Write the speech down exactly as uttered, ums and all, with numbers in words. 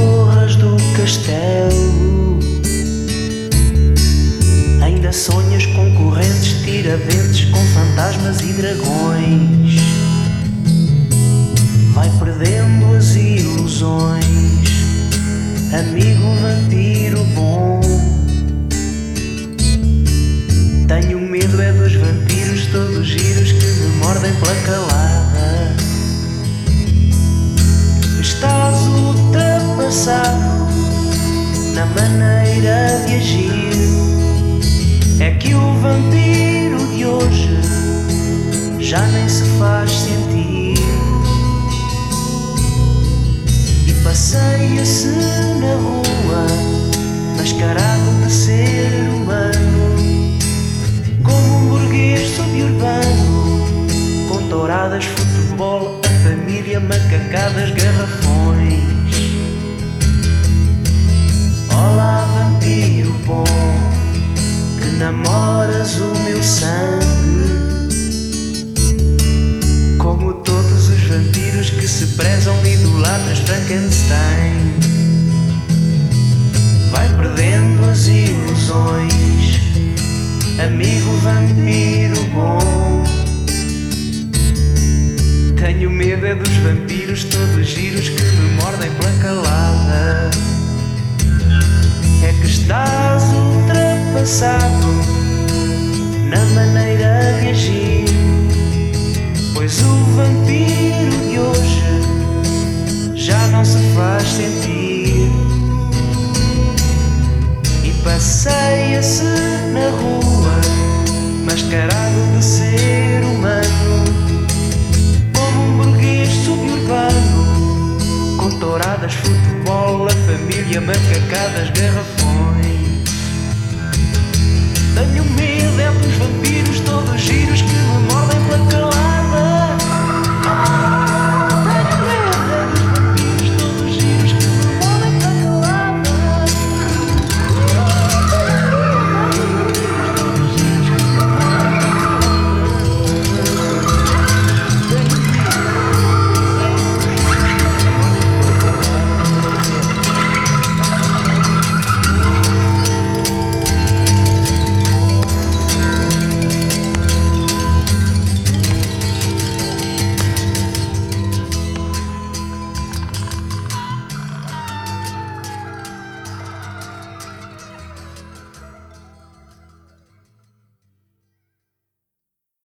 torres do castelo. Ainda sonhas com correntes, tiradentes, com fantasmas e dragões. Vai perdendo as ilusões, amigo vampiro bom. Tenho medo é dos vampiros todos giros que me mordem pela calada. Estás ultrapassado na maneira de agir. É que o vampiro de hoje já nem se faz sentir e passeia-se na rua mascarado de ser humano, como um burguês suburbano, com touradas, futebol, a família, macacadas, garrafões. Olá, vampiro bom, que namoras o meu sangue, como todos os vampiros que se prezam idolatras Frankenstein. Vai perdendo as ilusões, amigo vampiro bom. Tenho medo é dos vampiros todos giros que me mordem pela calada. É que estás ultrapassado na maneira de agir, pois o vampiro de hoje já não se faz sentir e passeia-se na rua mascarado de ser humano, como um burguês suburbano, com touradas, futebol, a família, macacadas, garrafões. Tenho medo é dos vampiros todos giros que me mordem pela calada.